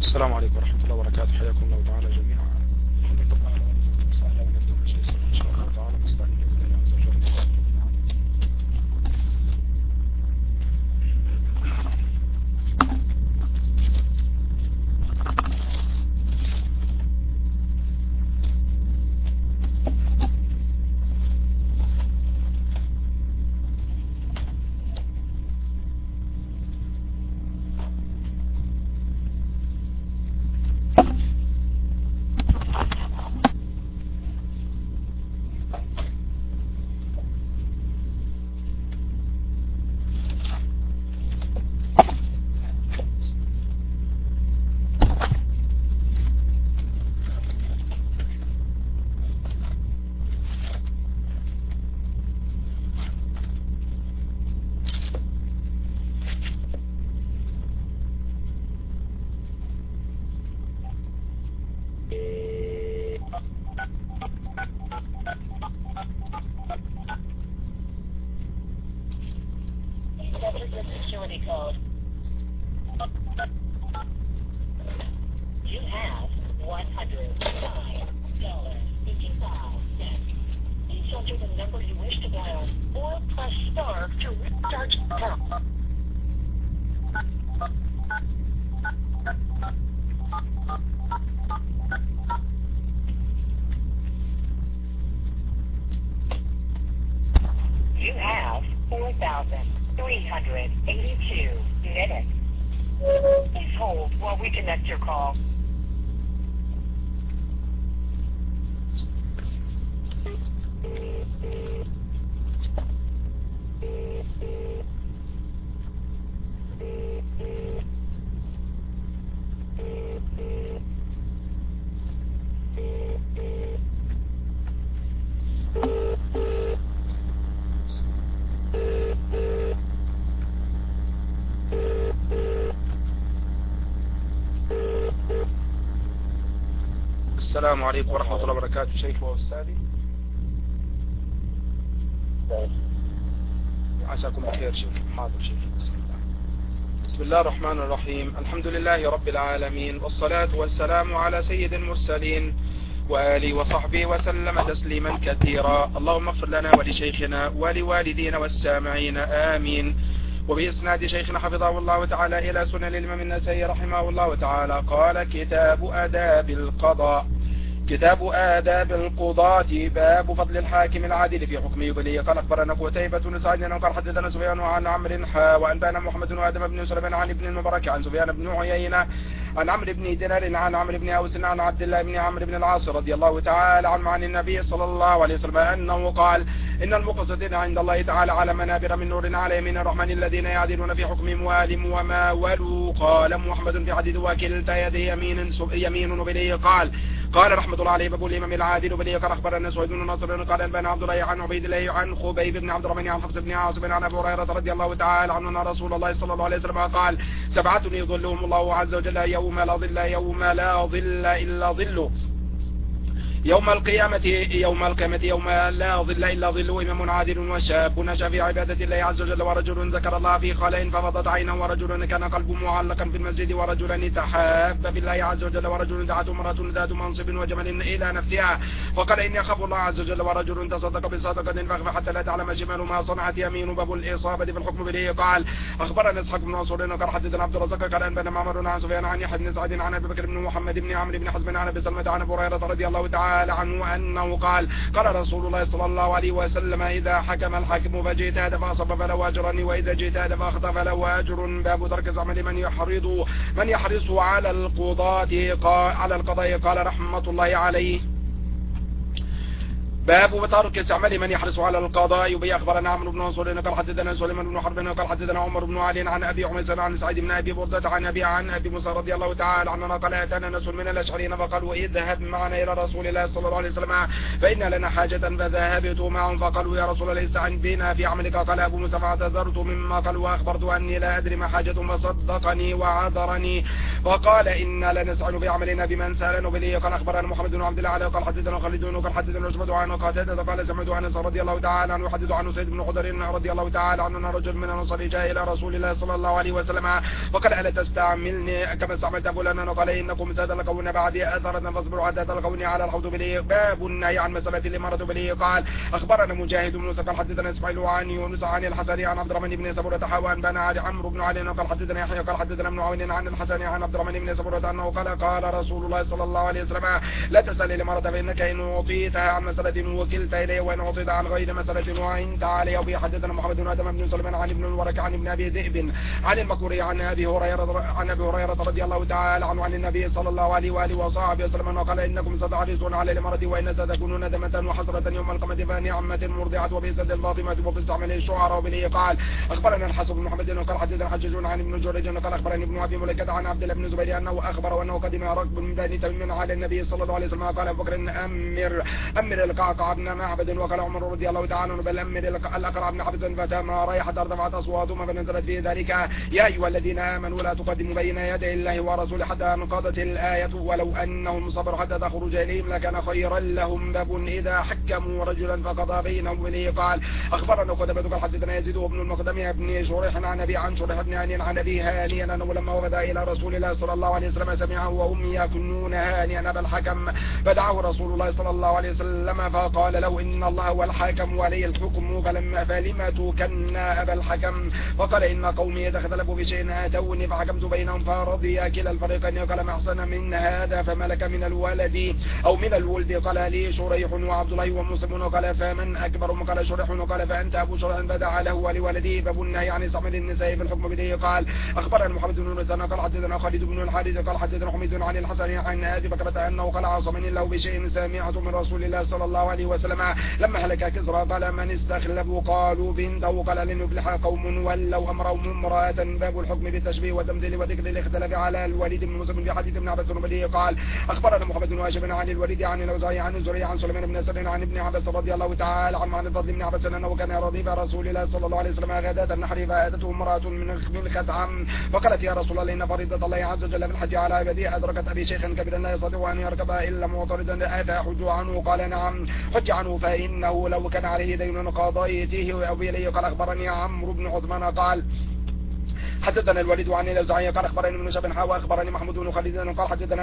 السلام عليكم ورحمة الله وبركاته. حياكم الله تعالى جميعا. الحمد لله على ونعمته وسهلا ونبدأ بشيء إن شاء الله تعالى نستعين بالله عز وجل. Security code. You have $109.55. Please enter the number you wish to dial or press star to restart your account. You have 4,382 minutes. Please hold while we connect your call. السلام عليكم ورحمة الله وبركاته. شيخ وأستاذي عساكم بخير. شيخ حاضر. شيخ بسم الله الرحمن الرحيم. الحمد لله رب العالمين، والصلاة والسلام على سيد المرسلين وآله وصحبه وسلم تسليما كثيرا. اللهم اغفر لنا ولشيخنا ولوالدينا والسامعين آمين. وبإسناد شيخنا حفظه الله تعالى إلى سنن الإمام النسائي رحمه الله تعالى قال: كتاب آداب القضاء. كتاب آداب القضاة. باب فضل الحاكم العادل في حكمه بلي. قال أخبرنا قتيبة بن سعيد قال حدثنا سفيان عن عمرو وأنبانا محمد بن آدم بن سليمان عن ابن المبارك عن سفيان بن عيينة عن عمرو بن دينار عن عمرو بن أوس عن عبد الله بن عمرو بن العاص رضي الله تعالى عنه عن النبي صلى الله عليه وسلم أنه قال: إن المقسطين عند الله تعالى على منابر من نور على يمين الرحمن الذين يعدلون في حكمهم والم وما ولوا. قال محمد في حديث: وكلتا يدي يمين وبليه. قال رحمة الله عليه: باب الإمام العادل وبليه. قال أخبرنا سعيد بن نصر قال أنبانا عبد الله عن عبيد الله عن خبيب بن عبد الرحمن عن حفص بن عاصم عن أبي هريرة رضي الله تعالى عنه أن رسول الله صلى الله عليه وسلم قال: 7 يظلهم الله عز وجل يوم لا ظل إلا ظله يوم القيامة يوم لا ظل إلا ظله: إمام عادل وشاب نشأ في عبادة الله عز وجل ورجل ذكر الله في خلاء ففضت عينه ورجل كان قلبه معلقا في المسجد ورجلان تحابا في الله عز وجل ورجل دعته امرأة ذات منصب وجمل إلى نفسها فقال: إني أخاف الله عز وجل ورجل تصدق بصدقة فأخفى حتى لا تعلم شماله ما صنعت يمين. باب الإصابة في الحكم به. قال أخبرنا إسحاق بن منصور قال حدثنا عبد الرزاق قال أنبانا معمر عن سفيان عن يحيى بن سعد عن أبي بكر بن محمد بن عمرو بن حزم عن أبي سلمة عن أبي هريرة رضي الله تعالى عنه أنه قال: قال رسول الله صلى الله عليه وسلم: إذا حكم الحاكم فاجتهد فأصاب فله أجر وإذا اجتهد فأخطأ فله أجر. باب ترك زعم من يحرص على القضاء. قال رحمة الله عليه: باب ترك استعمال من يحرص على القضاء. يبي أخبرنا عمرو بن منصور قال حدثنا سليمان بن حرب قال حدثنا عمر بن علي عن أبي عميس عن سعيد بن أبي بردة عن أبي موسى رضي الله تعالى عنه قال: أتانا ناس من الأشعريين فقالوا: اذهب معنا إلى رسول الله صلى الله عليه وسلم فإن لنا حاجة. فذهبت معهم فقالوا: يا رسول الله استعن بنا في عملك. قال أبو موسى: فاعتذرت مما قالوا وأخبرت أني لا أدري ما حاجة فصدقني وعذرني. وقال: إن لنسعن في عملنا بمن سألنا بلي. قال أخبرنا محمد بن عبد الله قال حدثنا خالد قال حدثنا عثمان عن قتادة قال سمعت أنس رضي الله تعالى عنه يحدث عنه سيد بن خضر رضي الله تعالى عنه أن رجل من الأنصار جاء إلى رسول الله صلى الله عليه وسلم وقال ألا تستعملني كما استعملت فلانا وقال إنكم ستلقون بعدي أثرة فاصبروا حتى تلقوني على الحوض بلي. باب النهي عن مسألة الإمارة بلي. قال أخبرنا مجاهد بن موسى قال حدثنا إسماعيل عن يونس عن الحسن عن عبد الرحمن بن سبورة حوان بن علي عمرو بن علي قال حدثنا يحيى قال حدثنا ابن عون عن الحسن عن عبد الرحمن بن سبورة أنه قال رسول الله صلى الله عليه وسلم لا تسأل الإمارة فإنك إن أعطيتها عن مسألة وكلت إليه وإن أعطيت عن غير مسألة وعنت عليه. وبه حدثنا محمد بن آدم بن سليمان عن ابن الورك عن ابن أبي ذئب عن المكوري عن أبي هريرة رضي الله تعالى عنه عن النبي صلى الله عليه وآله وصحبه وسلم أنه قال إنكم ستحرصون على الإمارة وإن ستكونون ندمة وحسرة يوم القيامة فنعمة مرضعة وبئست الفاطمة وفي استعمال الشعراء. وبه قال أخبرنا الحسن بن محمد قال حدثنا حجاج عن ابن جريج قال أخبرني ابن أبي مليكة عن عبد الله بن زبير أنه أخبر أنه قدم ركب من بني تميم على النبي صلى الله عليه وسلم قال أبو بكر أمر القعقاع بن معبد وقال عمر رضي الله تعالى عنه بل أمر الأقرع بن حبس فتما ريحت ارتفعت أصواتهما فنزلت في ذلك يا أيها الذين آمنوا لا تقدموا بين يدي الله ورسوله حتى انقضت الآية ولو أنهم صبروا حتى تخرج إليهم لكان خيرا لهم. باب إذا حكموا رجلا فقضى بينهم به. قال أخبرنا قتيبة قال حدثنا يزيد بن المقدم بن شريح عن أبي عن شريح بن هاني عن أبي هاني أنه لما وفد إلى رسول الله صلى الله عليه وسلم سمعه وهم يكنون هانيا أبا الحكم فدعاه رسول الله صلى الله عليه وسلم فقال له إن الله هو الحاكم وعليه الحكم فلما تكن أبا الحكم فقال إن قومي إذا اختلفوا في شيء أتوني فحكمت بينهم فرضي كلا الفريقين قال ما أحسن من هذا فملك من الولد أو من الولد قال لي شريح وعبد الله ومسلم قال فمن أكبر قال شريح قال فأنت أبو شريح فدعا له ولولده. باب النهي عن استعمال النساء في الحكم به. قال أخبرنا محمد بن نسان قال حدثنا خالد بن الحارث قال حدثنا حميد عن الحسن عن أبي بكرة أنه قال عاصمني الله بشيء سامعة من رسول الله صلى الله عليه وسلم لما هلك كسرى قال من استخلفوا قالوا بنته قال لن يفلح قوم ولوا أمرهم امرأة. باب الحكم بالتشبيه والتمثيل وذكر الاختلاف على الوليد بن مسلم في حديث ابن عباس به. قال أخبرنا محمد بن هاشم عن الوليد عن الأوزاعي عن الزهري عن سليمان بن سعد عن ابن عباس رضي الله تعالى عنه عن الفضل بن عباس أنه كان رضيف رسول الله صلى الله عليه وسلم غداة النحر فأتته امرأة من خثعم فقالت يا رسول الله إن فريضة الله عز وجل في الحج على عباده أدركت أبي شيخا كبيرا لا يستطيع أن يركبها إلا معترضا أفأحج عنه؟ قال نعم حج عنه فإنه لو كان عليه دين قضيته أو إليه. قال أخبرني عمرو بن عثمان قال حدثنا الوليد عن الأوزاعي قال أخبرني ابن شهاب وأخبرني محمود بن خالد قال حدثنا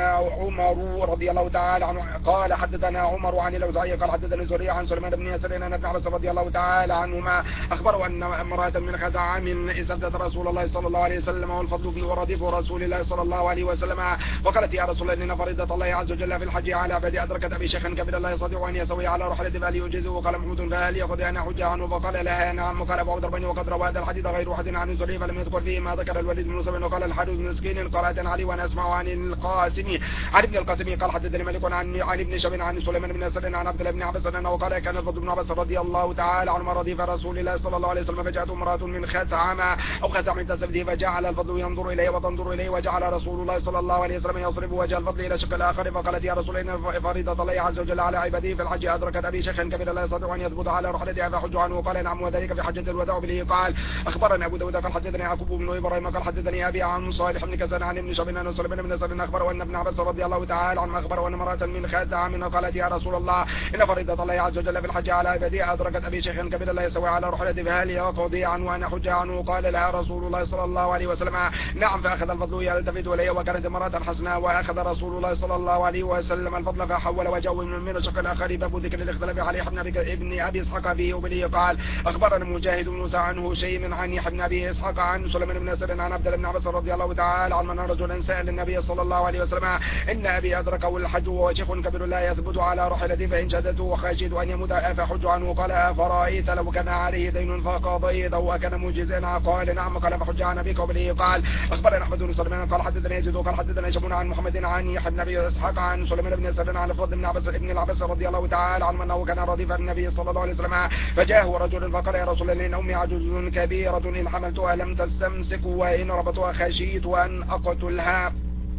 عمر رضي الله تعالى عنه قال حدثنا عمر عن الأوزاعي قال حدثنا الزهري عن سليمان بن يسار أن ابن عباس رضي الله تعالى عنهما أخبروا أن امرأة من خثعم استفتت رسول الله صلى الله عليه وسلم والفضل بن رديف رسول الله صلى الله عليه وسلم وقالت يا رسول الله إن فريضة الله عز وجل في الحج على عبادي أدركت أبي شيخا كبيرا لا يستطيع أن يسوي على رحلته فهل يجزه؟ قال محمود فهل يأخذ أن أحج عنه؟ فقال لها نعم. قال أبو عبد الرحمن وقد روى هذا الحديث غير واحد عن الزهري فلم يذكر فيه ما ذكر الوليد بن مسلم. وقال الحارث بن مسكين قرأت علي وأنا أسمع عن القاسم عن ابن القاسم قال حدثني مالك عن ابن شهاب عن سليمان بن سعد عن عبد الله بن عباس أنه قال كان الفضل بن عباس رضي الله تعالى عنه رديف رسول الله صلى الله عليه وسلم فجاءته امرأة من خثعم أو خثعم تستفتيه فجعل الفضل ينظر إليه وتنظر إليه وجعل رسول الله صلى الله عليه وسلم يصرف وجه الفضل إلى شق الآخر فقالت يا رسول الله إن فريضة الله عز وجل على عباده في الحج أدركت أبي شيخا كبيرا لا يستطيع أن يثبت على رحلته فحج عنه؟ قال نعم وذلك في حجة الوداع به. قال أخبرنا أبو داود قال حدثني يعقوب بن إبراهيم قال حدثني أبي عن صالح بن كسان عن ابن شهاب عن سليمان بن سعد أخبره أن ابن عباس رضي الله تعالى عنه أخبره أن امرأة من خثعم قالت يا رسول الله إن فريضة الله عز وجل في الحج على عباده أدركت أبي شيخا كبيرا لا يسوي على رحلته فهل يقضي عنه وأنا حج عنه؟ قال لها رسول الله صلى الله عليه وسلم نعم. فأخذ الفضل يلتفت إليه وكانت امرأة حسناء وأخذ رسول الله صلى الله عليه وسلم الفضل فحول وجهه من الشق الآخر. باب ذكر الاختلاف عليه ابن أبي إسحاق به وبه. قال أخبرنا مجاهد بن موسى عنه شيء عن ابن أبي إسحاق عن سليمان بن سعد عن عبد الله بن عباس رضي الله تعالى عنه أن رجلا سأل النبي صلى الله عليه وسلم إن أبي أدركه الحج وهو شيخ كبير لا يثبت على رحلته فإن شدته وخشيت أن يموت أفحج عنه؟ قال أفرأيت لو كان عليه دين فقضيته وكان مجزئا؟ قال نعم. قال فحج عن أبيك وبه. قال أخبرنا أحمد بن سليمان قال حدثنا يزيد قال حدثنا هشام عن محمد عن يحيى بن أبي إسحاق عن سليمان بن سعد عن الفضل بن عباس ابن العباس رضي الله تعالى عنه أنه كان رديف النبي صلى الله عليه وسلم فجاءه رجل فقال يا رسول الله إن أمي عجوز كبيرة إن حملتها لم تستمسك وإن ربطها خشيت أن أقتلها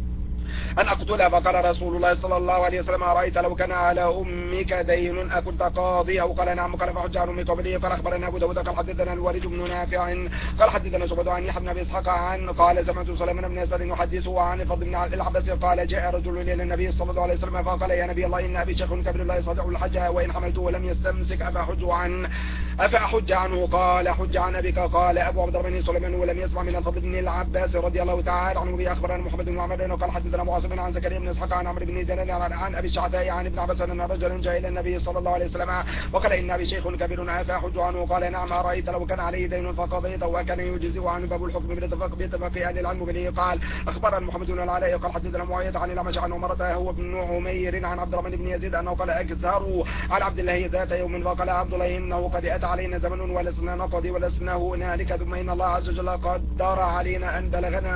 أن أقتلها. فقال رسول الله صلى الله عليه وسلم أرأيت لو كان على أمك دين أكنت قاضية؟ قال نعم. قال فحج عن أمك وبليه. قال أخبرنا أبو داود قال حدثنا الوليد بن نافع قال حدثنا شعبة عن يحيى بن أبي إسحاق عن قال سمعت سليمان بن يسار يحدثه عن الفضل بن العباس قال جاء رجل إلى النبي صلى الله عليه وسلم فقال يا نبي الله إن أبي شيخ كبير لا يستطيع الحج وإن حملته ولم يستمسك أفأحج عنه؟ قال حج عن أبيك. قال أبو عبد الرحمن سليمان ولم يسمع من الفضل بن العباس رضي الله تعالى عنه به. أخبرنا محمد بن عمر قال حدثنا أبو عاصم عن زكريا بن إسحاق عن عمرو بن دينار عن أبي الشعثاء عن ابن عباس أن رجلا جاء إلى النبي صلى الله عليه وسلم وقال إن أبي شيخ كبير أفأحج عنه؟ قال نعم. أرأيت لو كان عليه دين فقضيته وكان يجزئ عنه باب الحكم باتفاق أهل العلم به. قال أخبرنا محمد بن العلاء قال حدثنا معاوية عن الأعمش عن عمرة هو ابن عمير عن عبد الرحمن بن يزيد أنه قال أكثر عن عبد الله ذات يوم فقال عبد الله إنه قد أتى علينا زمن ولسنا نقضي ولسنا هنالك ثم إن الله عز وجل قدر علينا أن بلغنا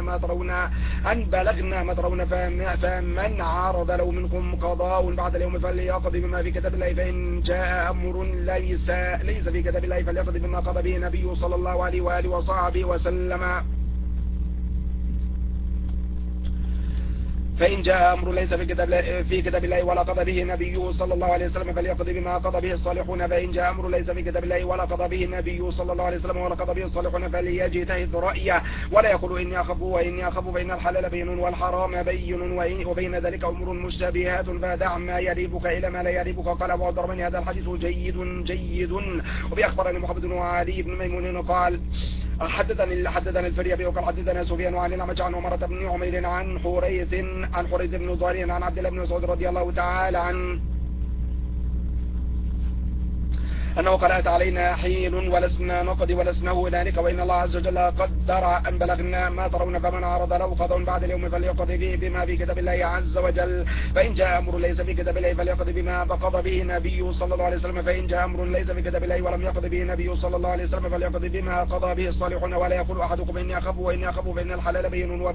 ما ترون فمن عارض لو منكم قضاء بعد اليوم فليقضي بما في كتاب الله فإن جاء أمر ليس في كتاب الله فليقضي بما قضى به النبي صلى الله عليه وآله وصحبه وسلم. فإن جاء أمر ليس في كتاب الله ولا قضى به نبيه صلى الله عليه وسلم فليقضي بما قضى به الصالحون. فإن جاء أمر ليس في كتاب الله ولا قضى به النبي صلى الله عليه وسلم ولا قضى به الصالحون فليجتهد رأيه ولا يقول إني أخاف فإن الحلال بين والحرام بين وبين ذلك أمور مشتبهات فدع ما يريبك إلى ما لا يريبك. قال أبو عبد الرحمن هذا الحديث جيد. وبأخبرني محمد بن علي بن ميمون قال حدثنا الفريابي وقال حدثنا سفيان عن الأعمش عن عمرة بن عمير عن حريث بن ضاري عن عبد الله بن مسعود رضي الله تعالى عنه أنه قال أتى علينا حين ولسنا نقضي ولسنا هنالك وإن الله عز وجل قدر أن بلغنا ما ترون فمن عرض له قضاء بعد اليوم فليقضي به بما في كتاب الله عز وجل. فإن جاء أمر ليس في كتاب الله فليقضي بما قضى به النبي صلى الله عليه وسلم. فإن جاء أمر ليس في كتاب الله ولم يقضي به النبي صلى الله عليه وسلم فليقضي بما قضى به الصالحون ولا يقول أحدكم إني أخاف فإن الحلال بين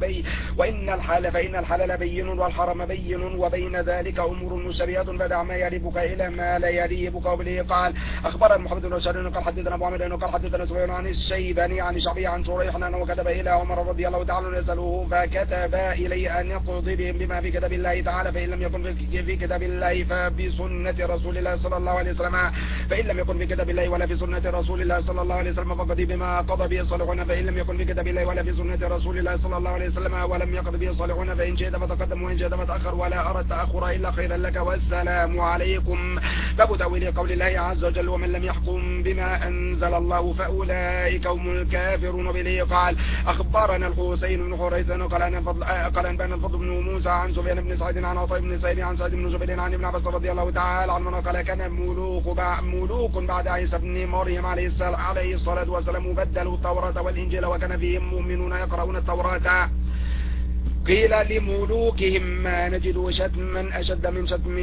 فإن الحلال بين والحرام بين وبين ذلك أمور مشتبهات فدع ما يريبك إلى ما لا يريبك. وبه قال أخبرنا محمد بن بشار قال حدثنا أبو عمرو قال حدثنا سفيان عن الشيباني عن شعبي عن شريح أنه كتب إلى عمر رضي الله تعالى عنه يسأله فكتب إلي أن يقضي بهم بما في كتاب الله تعالى فإن لم يكن في كتاب الله فبسنة رسول الله صلى الله عليه وسلم فإن لم يكن في كتاب الله ولا في سنة رسول الله صلى الله عليه وسلم فقضي بما قضى به الصالحون فإن لم يكن في كتاب الله ولا في سنة رسول الله صلى الله عليه وسلم ولم يقضي به الصالحون فإن شئت فتقدم وإن شئت فتأخر ولا أرى التأخر إلا خيرا لك والسلام عليكم. باب تأويل قول الله عز وجل ومن لم يحكم بما أنزل الله فأولئك هم الكافرون. وبه قال أخبرنا الحسين بن حريث قال أنبأنا الفضل بن موسى عن سفيان بن سعيد عن عطاء بن سعيد عن سعيد بن جبير عن ابن عباس رضي الله تعالى عنه قال كان ملوك بعد عيسى بن مريم عليه الصلاة والسلام بدلوا التوراة والإنجيل وكان فيهم مؤمنون يقرؤون التوراة. قيل لملوكهم ما نجد شتما أشد من شتم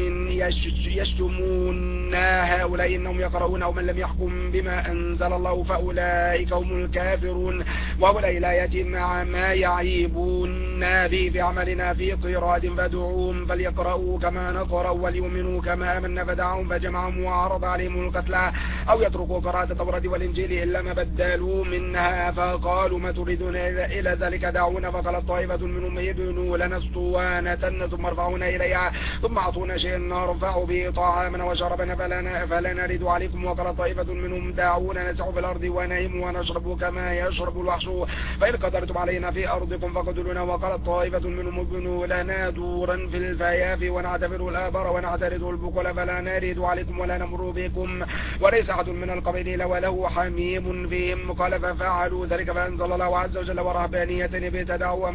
يشتمون هؤلاء إنهم يقرؤون ومن لم يحكم بما أنزل الله فأولئك هم الكافرون. وهؤلاء الآيات مع ما يعيبون به في عملنا في قراءة فدعوهم فليقرأوا كما نقرأ وليؤمنوا كما آمنا فدعوهم فجمعهم وعرض عليهم القتلى أو يتركوا قراءة التوراة والإنجيل إلا ما بدلوا منها فقالوا ما تريدون إلى ذلك دعونا. فقالت طائفة منهم ابنوا لنا اسطوانة ثم ارفعونا إليها ثم أعطونا شيئا نرفع به طعامنا وشربنا فلا نرد عليكم. وقال طائفة منهم دعونا نسع في الأرض ونهم ونشرب كما يشرب الوحش فإن قدرتم علينا في أرضكم فقتلونا. وقال طائفة منهم ابنوا لنا دورا في الفياف ونعتبر الآبار ونعترض البقل فلا نرد عليكم ولا نمر بكم وليس أحد من القبيل وله حميم فيهم. قال ففعلوا ذلك فأنزل الله عز وجل ورهبانية ابتدعوا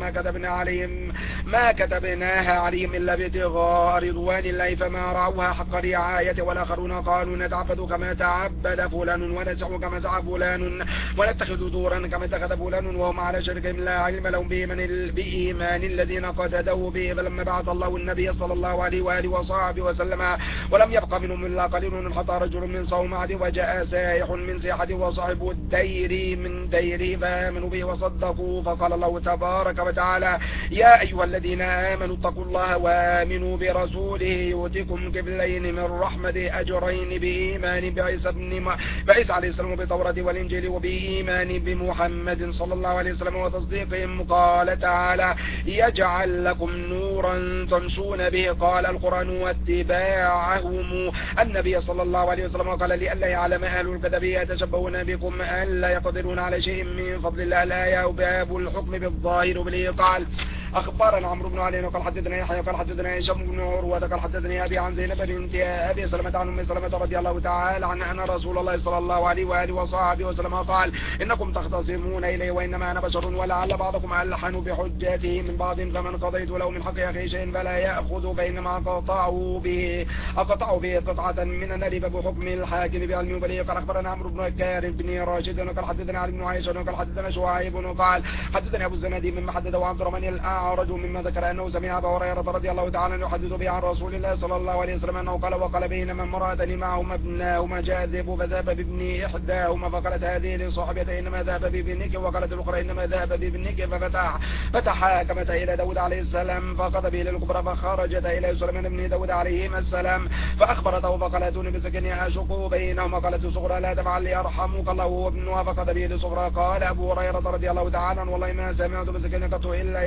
ما كتبناها عليهم إلا ابتغاء رضوان الله فما رعوها حق رعاية. والآخرون قالوا نتعبد كما تعبد فلان ونسع كما سعى فلان ونتخذ دورا كما اتخذ فلان وهم على شركهم لا علم لهم بإيمان الذين قتدوا به. فلما بعث الله النبي صلى الله عليه وآله وصحبه وسلم ولم يبق منهم إلا قليل حتى رجل من صومعة وجاء سائح من سيحة وصاحب الدير من ديره فآمنوا به وصدقوا. فقال الله تبارك وتعالى يا أيها الذين آمنوا اتقوا الله وآمنوا برسوله يؤتكم كفلين من رحمته أجرين بإيمان بعيسى عليه السلام بالتوراة والإنجيل وبإيمان بمحمد صلى الله عليه وسلم وتصديقهم. قال تعالى يجعل لكم نورا تمشون به. قال القرآن واتباعهم النبي صلى الله عليه وسلم قال لئلا يعلم أهل الكتاب يتشبهون بكم أن لا يقدرون على شيء من فضل الله. الآية باب الحكم بالظاهر وبه. قال أخبرنا عمرو بن علي قال حدثنا يحيى قال حدثنا هشام بن عروة قال حدثني أبي عن زينب بنت أبي سلمة عن أم سلمة رضي الله تعالى عنها أن رسول الله صلى الله عليه وآله وصحبه وسلم قال إنكم تختصمون إلي وإنما أنا بشر ولعل بعضكم ألحن بحجته من بعض فمن قضيت له من حق أخيه شيء فلا يأخذ فإنما أقطعوا به قطعة من النار بحكم الحاكم بعلم وبليه. قال أخبرنا عمرو بن كار بن راشد قال حدثنا علي بن عائشة قال حدثنا شعيب قال حدثني أبو الزنادي مما حدثه عبد الرحمن الأعرج مما ذكر أنه سمع أبا هريرة رضي الله تعالى عنه يحدث به عن رسول الله صلى الله عليه وسلم أنه قال وقال بينما امرأتان معهما ابناهما جاذب فذهب بابن إحداهما فقالت هذه لصاحبتي إنما ذهب بابنك وقالت الأخرى إنما ذهب بابنك فتحاكمت إلى داود عليه السلام فقضى به للكبرى فخرجت إلى سليمان بن داود عليهما السلام فأخبرته فقالتوني بسكن أشق بينهما. قالت الصغرى لا تفعل يرحمك الله وابنها فقضى به للصغرى. قال أبو هريرة رضي الله تعالى عنه والله ما سمعت بسكن قط إلا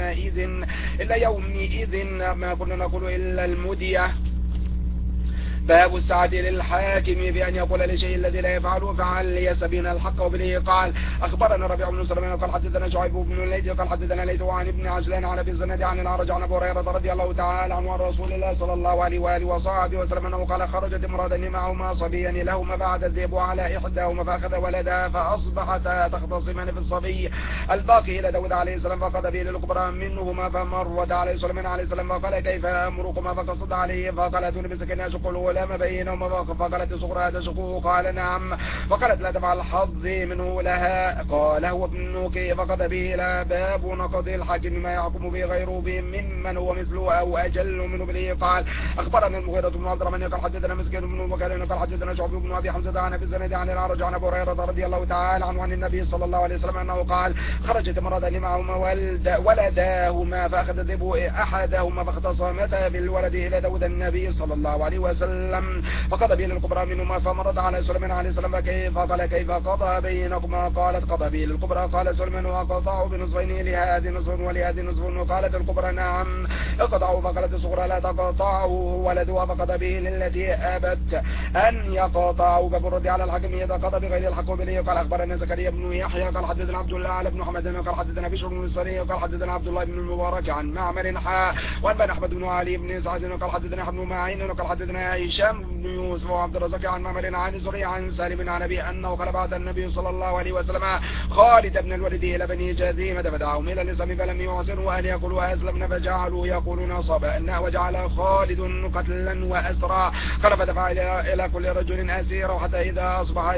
يومئذ ما كنا نقول إلا المدية. باب السعة للحاكم بأن يقول لشيء الذي لا يفعله فعل ليستبين الحق وبه. قال أخبرنا ربيع بن سليمان قال حدثنا شعيب بن الليث قال حدثنا ليث عن ابن عجلان عن أبي الزناد عن الأعرج عن أبي هريرة رضي الله تعالى عنه عن رسول الله صلى الله عليه وآله وصحبه وسلم أنه قال خرجت امرأتان معهما صبيا لهما بعد الذئب على إحداهما فأخذ ولدها فأصبحتا تختصمان في الصبي الباقي إلى داود عليه السلام فقضى به للكبرى منهما فمرت عليه سليمان عليه السلام فقال كيف أمركما فقصد عليه فقال دون بسكن أشق الغلام بينهما فقالت الصغرى تشقه قال نعم فقالت لا تفعل حظي منه لها قال هو ابنك فقضى به إلى باب نقض الحاكم ما يحكم به غيره ممن هو مثله أو أجل منه به. قال أخبرنا المغيرة بن عبد الرحمن قال حدثنا مسكين بن وكالين قال حدثنا شعب بن أبي حمزة عن أبي الزناد عن الأعرج عن أبي هريرة رضي الله تعالى عنه عن النبي صلى الله عليه وسلم أنه قال خرجت امرأتان معهما ولداهما فأخذ الذئب أحدهما فاختصمتا بالولد إلى داود النبي صلى الله عليه وسلم فقضى به للكبرى منهما فمرض على سليمان عليه السلام فقال كيف قضى بينكما قالت قضى به للكبرى قال سليمان وقضاه بنصفين لهذه نصف ولهذه نصف وقالت الكبرى نعم اقضعوا فقالت الصغرى لا تقطعه ولدها فقضى به للتي أبت أن يقطعوا فبرد على الحكم إذا قضى بغير الحق وبليه. قال أخبرنا زكريا بن يحيى قال حدثنا عبد الله على بن حمد قال حدثنا بشر بن السري قال حدثنا عبد الله بن المبارك عن معمر وعن بن أحمد بن علي بن سعد قال حدثنا حبن معين قال حدثنا هشام بن يوسف وعبد الرزاق عن معمر عن زري عن سالم عن أبي أنه قال بعد النبي صلى الله عليه وسلم خالد بن الوليد إلى بني جاذيمة فدعاهم إلى الإسلام فلم يحسنوا أن يقولوا أسلمنا فجعلوا يقولون صبأنا وجعل خالد قتلا وأسرى قال فدفع إلى كل رجل أسير حتى إذا أصبح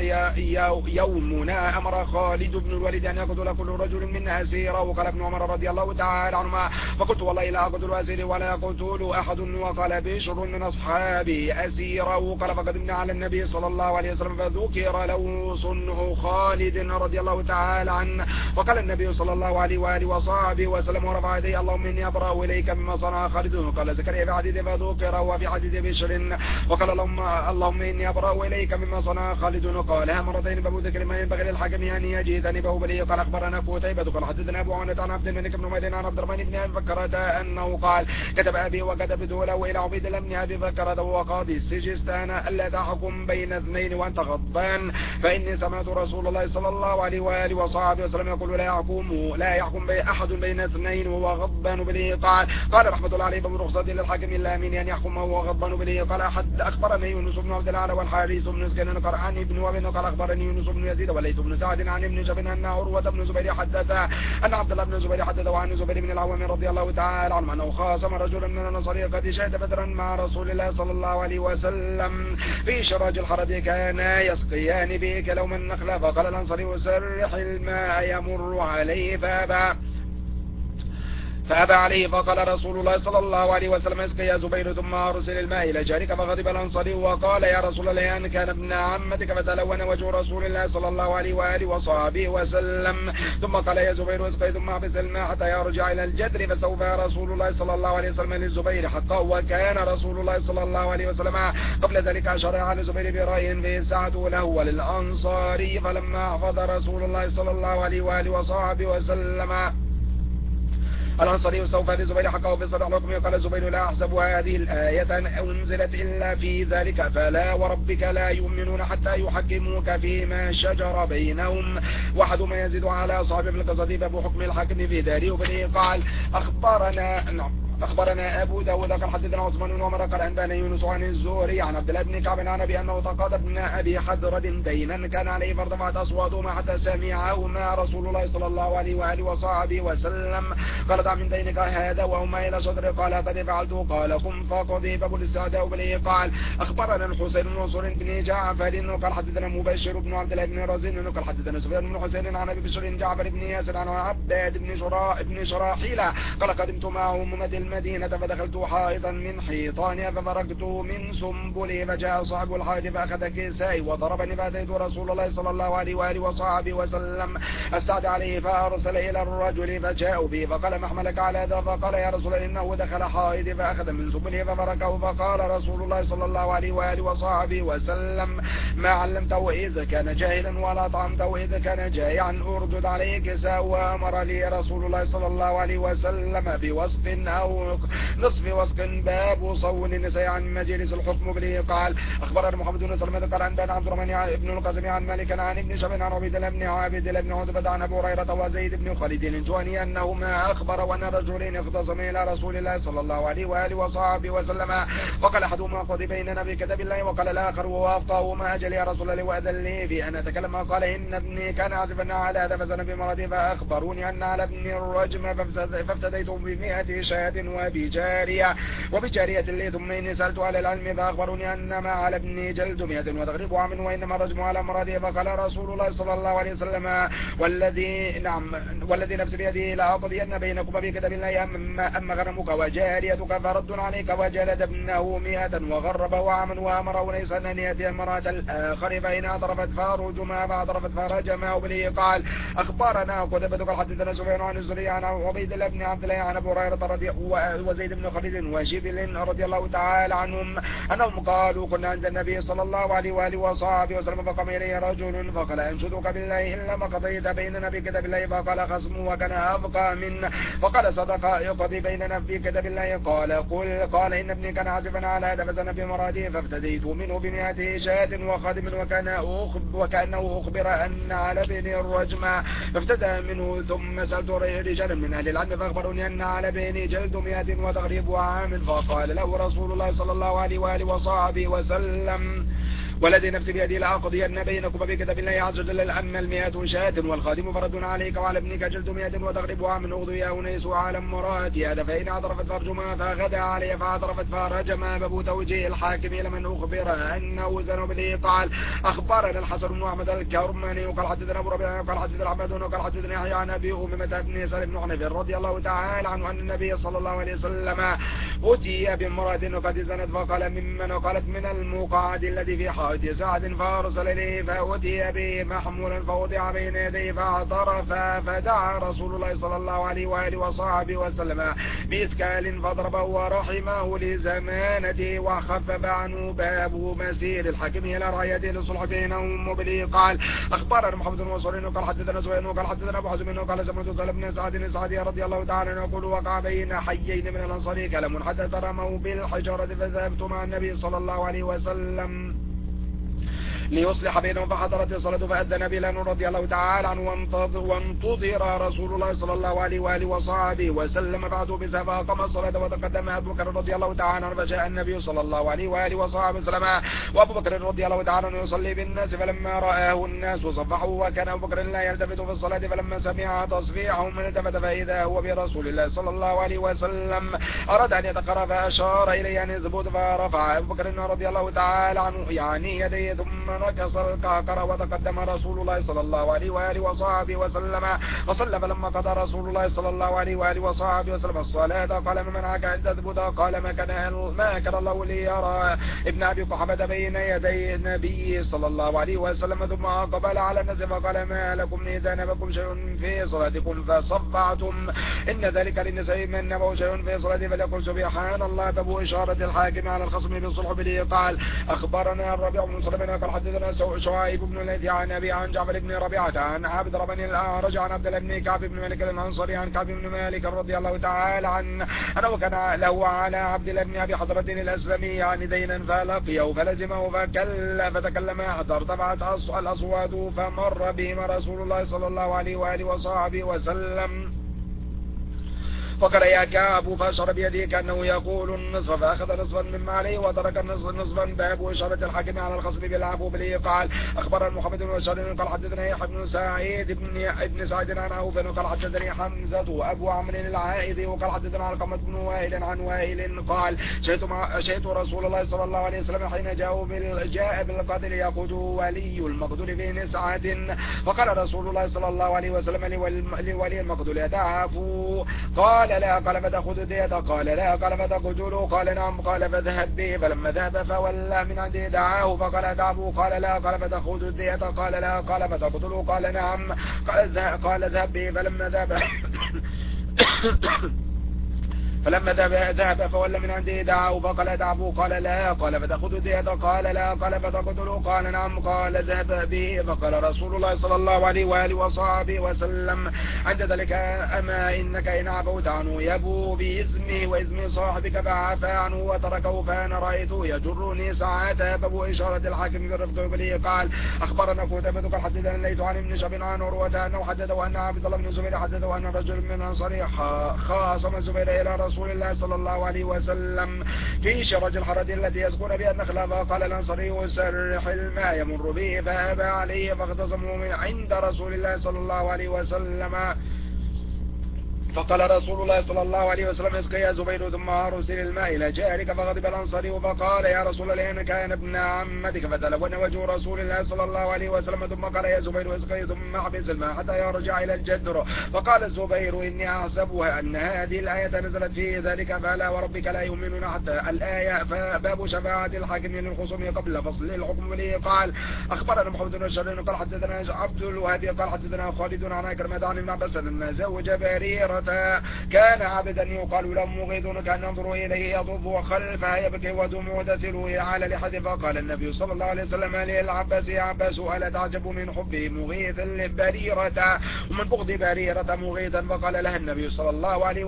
يومنا أمر خالد بن الوليد أن يقتل كل رجل من أسيره. وقال ابن عمر رضي الله تعالى عنهما فقلت والله لا أقتل أسيري ولا يقتل أحد. وقال بشر من أصحابي أسيره قال فقدمنا على النبي صلى الله عليه وسلم فذكر له صنع خالد رضي الله تعالى عنه وقال النبي صلى الله عليه وآله وصحبه وسلم ورفع يديه اللهم إني أبرأ إليك مما صنع خالد. قال زكريا في حديث فذكر وفي حديث بشر وقال اللهم إني أبرأ إليك مما صنع خالد. قالها مرتين باب ذكر ما ينبغي للحكم أن يجتنبه بهبليه. قال أخبرنا قتيبة قال حدثنا أبو عوانة عن عبد الملك بن عمير عن عبد الرحمن بن أبي بكرة أنه قال كتب أبي وكتبته له إلى عبيد الله بن أبي بكرة وقاضي السجستان ألا تحكم بين اثنين وأنت غضبان فإني سمعت رسول الله صلى الله عليه وآله وصحبه وسلم يقول لا يحكم أحد بين اثنين وهو غضبان بليه. قال رحمة الله عليه برخصة للحكم إلا من أن يحكم وهو غضبان بليه. قال أخبرني يونس بن عبد الأعلى والحارث بن سكين قرآن ابن وابن قال أخبرني يونس بن يزيد وليث بن سعد عن ابن شبن أن عروة بن زبير حدث أن عبد الله بن زبير حدث عن زبير بن العوام رضي الله تعالى عنه أنه خاصم رجلا من الأنصار قد شهد بدرا مع رسول الله صلى الله عليه وسلم في شراج الحرب كانا يسقيان به كلوم النخل فقال الأنصاري سرح الماء يمر عليه فابى فأبى عليه فقال رسول الله صلى الله عليه وسلم اسق يا زبير ثم أرسل الماء إلى جارك. فغضب الأنصاري وقال يا رسول الله أن كان ابن عمتك فتلون وجه رسول الله صلى الله عليه وآله وصحبه وسلم. ثم قال يا زبير اسقي ثم احبس الماء حتى يرجع إلى الجدر. فسوف رسول الله صلى الله عليه وسلم للزبير حقا. وكان رسول الله صلى الله عليه وسلم قبل ذلك شرع عن الزبير برأي فيه الساعة له وللأنصاري. فلما حفظ رسول الله صلى الله عليه وآله وصحبه وسلم الأنصاري سوف للزبير حقه بصرح الحكم. قال الزبير لا أحسب هذه الآية أنزلت إلا في ذلك فلا وربك لا يؤمنون حتى يحكموك فيما شجر بينهم وحد ما يزيد على صاحب القصد باب حكم الحاكم في داره. وبنه قال أخبرنا أبو داود قال حدثنا عثمان بن عمر قال أنبأنا يونس عن الزهري عن عبد الله بن كعب عن أبي أنه تقاضى ابن أبي حدرد دينا كان عليه فارتفعت أصواتهما حتى سمعهما رسول الله صلى الله عليه وآله وصحبه وسلم. قال دع من دينك هذا وهما إلى شطر. قال قد فعلته. قال قم فقضي باب الاستعداء. بليه قال أخبرنا الحسين بن منصور بن جعفر قال حدثنا مبشر بن عبد الله بن رزين قال حدثنا سفيان بن حسين عن أبي بشر جعفر بن ياسر عن عباد بن شراحيل قال قدمت معه المدينة فدخلت حائطا من حيطانها ففرقت من سنبلي فجاء صاحب الحائط فأخذ كسائي وضربني فأتيت رسول الله صلى الله عليه وآله وصحبه وسلم أستعد عليه فأرسل إلى الرجل فجاءوا به فقال ما حملك على هذا؟ فقال يا رسول الله إنه دخل حائط فأخذ من سنبله ففرقه. فقال رسول الله صلى الله عليه وآله وصحبه وسلم ما علمته إذا كان جاهلا ولا طعمته إذا كان جائعا أردد عليه كساء. وأمر لي رسول الله صلى الله عليه وسلم بوسق أو نصف وسق باب صون النساء عن مجلس الحكم. به قال أخبرنا محمد بن سلمة قال أنبأنا عبد الرحمن بن القاسم عن مالك عن ابن شهاب عن عبيد الله بن عابد بن عتبة عن أبي هريرة وزيد بن خالد الجهني أنهما أخبر وأن رجلين اختصما إلى رسول الله صلى الله عليه وآله وصحبه وسلم وقال أحدهما قضي بيننا بكتاب الله وقال الآخر ووافقه ما أجل يا رسول الله وأذن لي في أن أتكلم. قال إن ابني كان عازفا على هذا فزن بمرضي فأخبروني أن على ابني الرجم فافتديت ب100 شاة وبجارية لي. ثم إني سألت على العلم فأخبروني أنما على ابني جلد 100 وتغريب عام وإنما الرجم على مرضي. فقال رسول الله صلى الله عليه وسلم والذي نفس بيده لأقضين بينكم بكتاب الله أما غنمك وجاريتك فرد عليك. وجلد ابنه 100 وغربه عاما وأمره ليس أن يأتي المرأة الآخر فإن اعترفت فرجمها فاعترفت فرجمها. بلي قال أخبرنا قتيبة قال حدثنا سفيان عن الزهري عن عبيد الله بن عبد الله عن أبي هريرة وزيد بن خالد وشبل رضي الله تعالى عنهم أنهم قالوا كنا عند النبي صلى الله عليه وآله وصحبه وسلم فقام إليه رجل فقال أنشدك بالله إلا ما قضيت بيننا بكتاب الله. فقال خصمه وكان أبقى منه فقال صدق يقضي بيننا بكتاب الله. قال إن ابني كان عازفا على هذا فزن بمراده فافتديت منه ب100 شاة وخادم وكأنه أخبر أن على ابن الرجم فافتدى منه. ثم سألت رجالا من أهل العلم فأخبروني أن على ابني جلد 100 وتغريب عام. فقال له رسول الله صلى الله عليه وآله وصحبه وسلم والذي نفسي بيدي لأقضين بينكم بكتاب الله عز وجل. أما 100 شاة والخادم فرد عليك وعلى ابنك جلد 100 وتغرب عام. أغضي أنيس على امرأتي هذا فإن اعترفت فرجمها فغدا علي فاعترفت فرجمها. باب توجيه الحاكم لمن أخبر أنه زنوا به. قال أخبرنا الحسن بن أحمد الكرماني وقال حدثنا أبو ربيعة وقال حدثنا أحمد وقال حدثنا يحيى عن أبي أمامة بن سالم بن حنيف رضي الله تعالى عنه أن النبي صلى الله عليه وسلم أتي بامرأة وقد زنت فقال ممن؟ وقالت من المقعد الذي في حائط سعد. فأرسل إليه فأتي به محمولا فوضع بين يديه فاعترف فدعا رسول الله صلى الله عليه وآله وصحبه وسلم بإثكال فضربه ورحمه لزمانته وخفف عنه. باب مسير الحكم إلى رعيته للصلح بينهم. وبه قال أخبرنا محمد بن منصور وقال حدثنا زهير وقال حدثنا أبو حازم وقال سمعت سهل بن سعد السعدي رضي الله تعالى عنه يقول وقع بين حيين من الأنصار كلام حتى رموا بالحجارة فذهبت مع النبي صلى الله عليه وسلم ليصلح بينهم فحضرت الصلاة فأذن بلال رضي الله تعالى عنه وانتظر رسول الله صلى الله عليه وآله وصحبه وسلم بعده بسا فأقام الصلاة وتقدم أبو بكر رضي الله تعالى عنه فجاء النبي صلى الله عليه وآله وصحبه وسلم وأبو بكر رضي الله تعالى عنه يصلي بالناس فلما رآه الناس صفحوا وكان أبو بكر لا يلتفت في الصلاة فلما سمع تصفيحهم التفت فإذا هو برسول الله صلى الله عليه وسلم أراد أن يتقرب فأشار إليه أن يثبت فرفع أبو بكر رضي الله تعالى عنه يعني يديه ثم نكص القهقر. وتقدم رسول الله صلى الله عليه وآله وصحبه وسلم وصلى، فلما قضى رسول الله صلى الله عليه وآله وصحبه وسلم الصلاة قال: ما منعك أن تثبت؟ قال: ما كان الله ليرى ابن أبي قحافة بين يدي النبي صلى الله عليه وسلم. ثم أقبل على الناس فقال: ما لكم إذا نبكم شيء في صلاتكم فصفعتم؟ إن ذلك للنساء من نبه شيء في صلاته فليقل سبحان الله. باب إشارة الحاكم على الخصم بالصلح به. قال: أخبرنا الربيع بن سليمان قال حدثنا شعيب بن الليث عن أبي عن جعفر بن ربيعة عن عبد بن الأعرج عن عبد الله بن كعب بن مالك الأنصاري عن كعب بن مالك رضي الله تعالى عنه أنه كان له على عبد الله بن أبي حضرة الأسلمي يعني دينا فلقيه فلزمه فتكلم حتى ارتفعت الأصوات فمر بهما رسول الله صلى الله عليه وآله وصحبه وسلم فقال: يا كعب، فأشار بيده كأنه يقول النصف، فأخذ نصفا مما عليه وترك نصفا. باب إشارة الحاكم على الخصم بالعفو به. قال: أخبر محمد بن بشار قال حدثنا يحيى بن سعيد بن سعيد عن عوف قال حدثني حمزة أبو عمرو العائذي وقال حدثنا علقمة بن وائل عن وائل قال: شهدت رسول الله صلى الله عليه وسلم حين جاء بالقتل يقود ولي المقتول في نسعة، فقال رسول الله صلى الله عليه وسلم لولي المقتول: يتعافوا؟ قال: لا. قال: فتأخذ دية؟ قال: لا. قال: فتقتله؟ قال: نعم. قال: فاذهب به. فلما ذهب فولى من عنده دعاه فقال: أتعفوا؟ قال: لا. قال: فتأخذ الدية؟ قال: لا. قال: فتقتله؟ قال: نعم. قال: اذهب به. فلما ذهب فولى من عنده دعاه فقال: أتعفوا؟ قال: لا. قال: فتأخذ الدية؟ قال: لا. قال: فتقتله؟ قال: نعم. قال: اذهب به. فقال رسول الله صلى الله عليه وآله وصحبه وسلم عند ذلك: أما إنك إن عفوت عنه يبو بإثمه وإثم صاحبك فعفى عنه وتركه فأنا رأيته يجرني ساعات. باب إشارة الحاكم بالرفق وبه. قال: أخبرنا قتيبة قال حدثنا الليث عن ابن شهاب عن عروة أنه حدثه أن عبد الله بن الزبير حدثه أن رجل من الأنصار خاصم الزبير إلى رسول الله صلى الله عليه وسلم في شرج الحرد التي يسكن بها النخل. فقال الأنصاري: سرح الماء يمر به، فأبى عليه فاختصموا من عند رسول الله صلى الله عليه وسلم. فقال رسول الله صلى الله عليه وسلم: اسقي يا زبير ثم ارسل الماء الى جارك. فغضب الانصاري فقال: يا رسول الله إن كان ابن عمتك. فتلون وجه رسول الله صلى الله عليه وسلم ثم قال: يا زبير اسقي ثم احبس الماء حتى يرجع الى الجدر. فقال الزبير: اني احسبها ان هذه الايه نزلت في ذلك، فلا وربك لا يؤمنون حتى الايه. فباب شفاعه الحاكم للخصوم قبل فصل الحكم به. قال: اخبرنا محمد بن بشار قال حدثنا عبد الوهاب قال حدثنا خالد عن عكرمة عن ابن عباس ان زوج بريرة كان عبدا يقال له مغيث كان ينظر إليه يطوف خلفها يبكي ودموع تسيل على لحد. فقال النبي صلى الله عليه وسلم للعباس: يا عباس ألا تعجب من حب مغيث لبريرة ومن بغض بريرة مغيثا؟ فقال لها النبي صلى الله عليه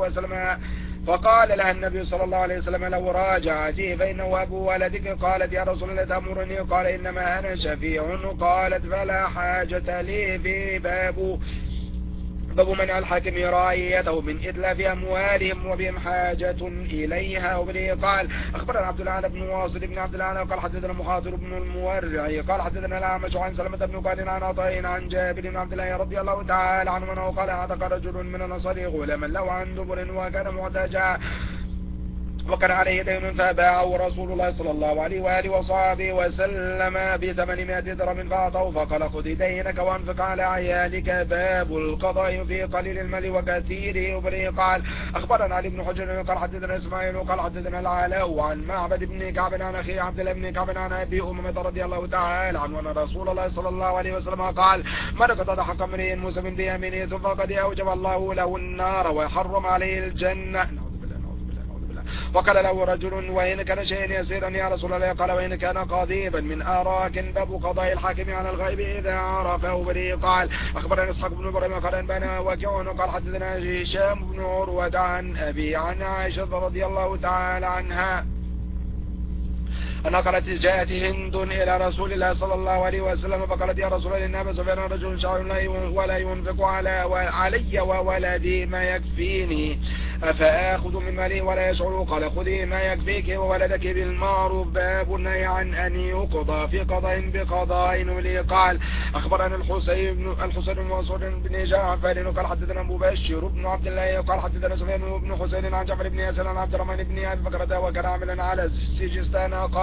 وسلم: لو راجعتي فإنه أبو ولدك. قالت: يا رسول الله تأمرني؟ قال: إنما أنا شفيع. قالت: فلا حاجة لي في باب منع الحاكم رعيته من إتلاف أموالهم وبهم حاجة إليها. وبه. قال: أخبرنا عبد الأعلى بن واصل بن عبد الأعلى قال حدثنا محاضر بن المورع قال حدثنا الأعمش عن سلمة بن قال عن عطاء عن جابر بن عبد الله رضي الله تعالى عنه أنه قال: اعتق رجل من الأنصار غلاما له عن دبر وكان محتاجا وكان عليه دين فباعه رسول الله صلى الله عليه وآله وصحبه وسلم ب800 درهم فأعطاه فقال: خذ دينك وانفق على عيالك. باب القضاء في قليل المال وكثيره. وبه. قال: أخبرنا علي بن حجر قال حدثنا إسماعيل قال حدثنا العلاء عن معبد بن كعب عن أخي عبد الله بن كعب عن أبي أمامة رضي الله تعالى عنه أن رسول الله صلى الله عليه وسلم قال: من قضى حق امرئ مسلم بيمينه ثم قد أوجب الله له النار ويحرم عليه الجنة. وقال له رجل: وإن كان شيئا يسيرا يا رسول الله؟ قال: وإن كان قضيبا من أراك. باب قضاء الحاكم على الغيب إذا عرفه. وبه. قال: أخبرنا إسحاق بن إبراهيم قال أنبأنا وكيع قال حدثنا هشام بن عروة عن أبي عن عائشة رضي الله تعالى عنها أن قالت: جاءت هند إلى رسول الله صلى الله عليه وسلم فقالت: يا رسول الله إن أبا سفيان رجل شاع ولا ينفق علي وولدي ما يكفيني فآخذ من مالي ولا يشعر. قال: خذي ما يكفيك وولدك بالمعروف. باب النهي عن أن يقضى في قضاء بقضاء. ولي. قال: أخبرنا الحسين بن منصور بن جعفر قال حدثنا مبشر بن عبد الله قال حدثنا سفيان بن حسين عن جعفر بن ياسر عن عبد الرحمن بن أبي بكر وكان عاملا على السجستان. قال: